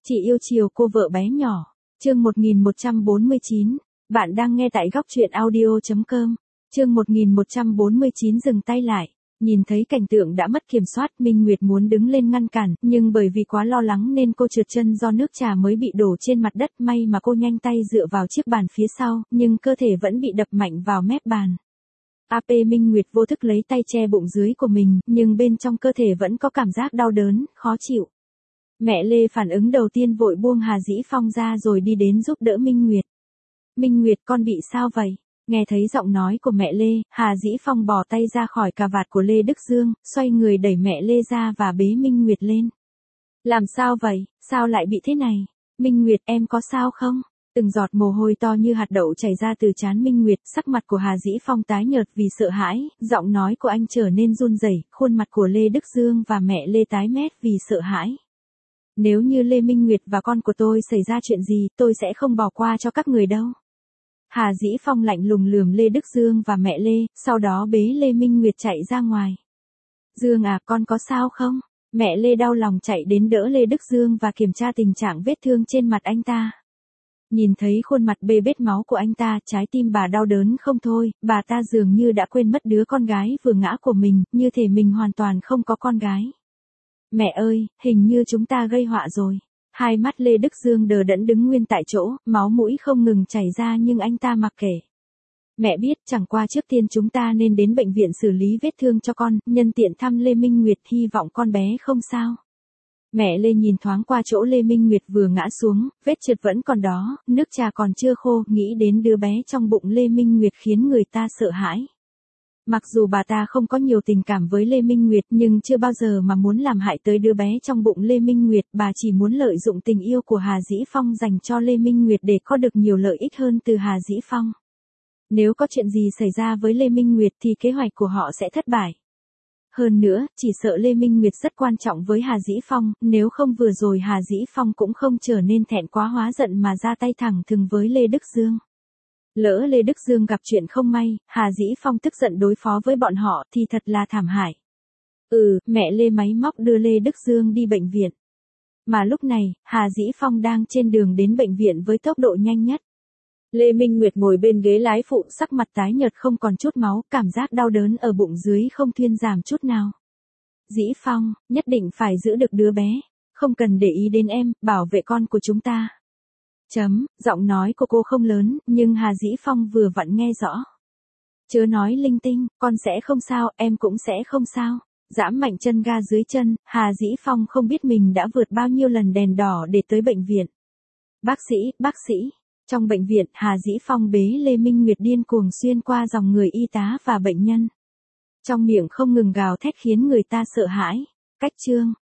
Chị yêu chiều cô vợ bé nhỏ. Chương 1149. Bạn đang nghe tại góc truyện audio.com. Chương 1149 dừng tay lại. Nhìn thấy cảnh tượng đã mất kiểm soát, Minh Nguyệt muốn đứng lên ngăn cản, nhưng bởi vì quá lo lắng nên cô trượt chân do nước trà mới bị đổ trên mặt đất. May mà cô nhanh tay dựa vào chiếc bàn phía sau, nhưng cơ thể vẫn bị đập mạnh vào mép bàn. Minh Nguyệt vô thức lấy tay che bụng dưới của mình, nhưng bên trong cơ thể vẫn có cảm giác đau đớn, khó chịu. Mẹ Lê phản ứng đầu tiên vội buông Hà Dĩ Phong ra rồi đi đến giúp đỡ Minh Nguyệt. Minh Nguyệt, con bị sao vậy? Nghe thấy giọng nói của mẹ Lê, Hà Dĩ Phong bỏ tay ra khỏi cà vạt của Lê Đức Dương, xoay người đẩy mẹ Lê ra và bế Minh Nguyệt lên. Làm sao vậy? Sao lại bị thế này? Minh Nguyệt, em có sao không? Từng giọt mồ hôi to như hạt đậu chảy ra từ trán Minh Nguyệt, sắc mặt của Hà Dĩ Phong tái nhợt vì sợ hãi, giọng nói của anh trở nên run rẩy, khuôn mặt của Lê Đức Dương và mẹ Lê tái mét vì sợ hãi. Nếu như Lê Minh Nguyệt và con của tôi xảy ra chuyện gì, tôi sẽ không bỏ qua cho các người đâu. Hà Dĩ Phong lạnh lùng lườm Lê Đức Dương và mẹ Lê, sau đó bế Lê Minh Nguyệt chạy ra ngoài. Dương à, con có sao không? Mẹ Lê đau lòng chạy đến đỡ Lê Đức Dương và kiểm tra tình trạng vết thương trên mặt anh ta. Nhìn thấy khuôn mặt bê bết máu của anh ta, trái tim bà đau đớn không thôi, bà ta dường như đã quên mất đứa con gái vừa ngã của mình, như thể mình hoàn toàn không có con gái. Mẹ ơi, hình như chúng ta gây họa rồi. Hai mắt Lê Đức Dương đờ đẫn đứng nguyên tại chỗ, máu mũi không ngừng chảy ra nhưng anh ta mặc kệ. Mẹ biết, chẳng qua trước tiên chúng ta nên đến bệnh viện xử lý vết thương cho con, nhân tiện thăm Lê Minh Nguyệt, hy vọng con bé không sao. Mẹ Lê nhìn thoáng qua chỗ Lê Minh Nguyệt vừa ngã xuống, vết trượt vẫn còn đó, nước trà còn chưa khô, nghĩ đến đứa bé trong bụng Lê Minh Nguyệt khiến người ta sợ hãi. Mặc dù bà ta không có nhiều tình cảm với Lê Minh Nguyệt nhưng chưa bao giờ mà muốn làm hại tới đứa bé trong bụng Lê Minh Nguyệt, bà chỉ muốn lợi dụng tình yêu của Hà Dĩ Phong dành cho Lê Minh Nguyệt để có được nhiều lợi ích hơn từ Hà Dĩ Phong. Nếu có chuyện gì xảy ra với Lê Minh Nguyệt thì kế hoạch của họ sẽ thất bại. Hơn nữa, chỉ sợ Lê Minh Nguyệt rất quan trọng với Hà Dĩ Phong, nếu không vừa rồi Hà Dĩ Phong cũng không trở nên thẹn quá hóa giận mà ra tay thẳng thừng với Lê Đức Dương. Lỡ Lê Đức Dương gặp chuyện không may, Hà Dĩ Phong tức giận đối phó với bọn họ thì thật là thảm hại. Mẹ Lê máy móc đưa Lê Đức Dương đi bệnh viện. Mà lúc này, Hà Dĩ Phong đang trên đường đến bệnh viện với tốc độ nhanh nhất. Lê Minh Nguyệt ngồi bên ghế lái phụ, sắc mặt tái nhợt không còn chút máu, cảm giác đau đớn ở bụng dưới không thuyên giảm chút nào. Dĩ Phong, nhất định phải giữ được đứa bé. Không cần để ý đến em, bảo vệ con của chúng ta. Giọng nói của cô không lớn, nhưng Hà Dĩ Phong vừa vặn nghe rõ. Chớ nói linh tinh, con sẽ không sao, em cũng sẽ không sao. Giãm mạnh chân ga dưới chân, Hà Dĩ Phong không biết mình đã vượt bao nhiêu lần đèn đỏ để tới bệnh viện. Bác sĩ. Trong bệnh viện, Hà Dĩ Phong bế Lê Minh Nguyệt điên cuồng xuyên qua dòng người y tá và bệnh nhân. Trong miệng không ngừng gào thét khiến người ta sợ hãi. Cách chương.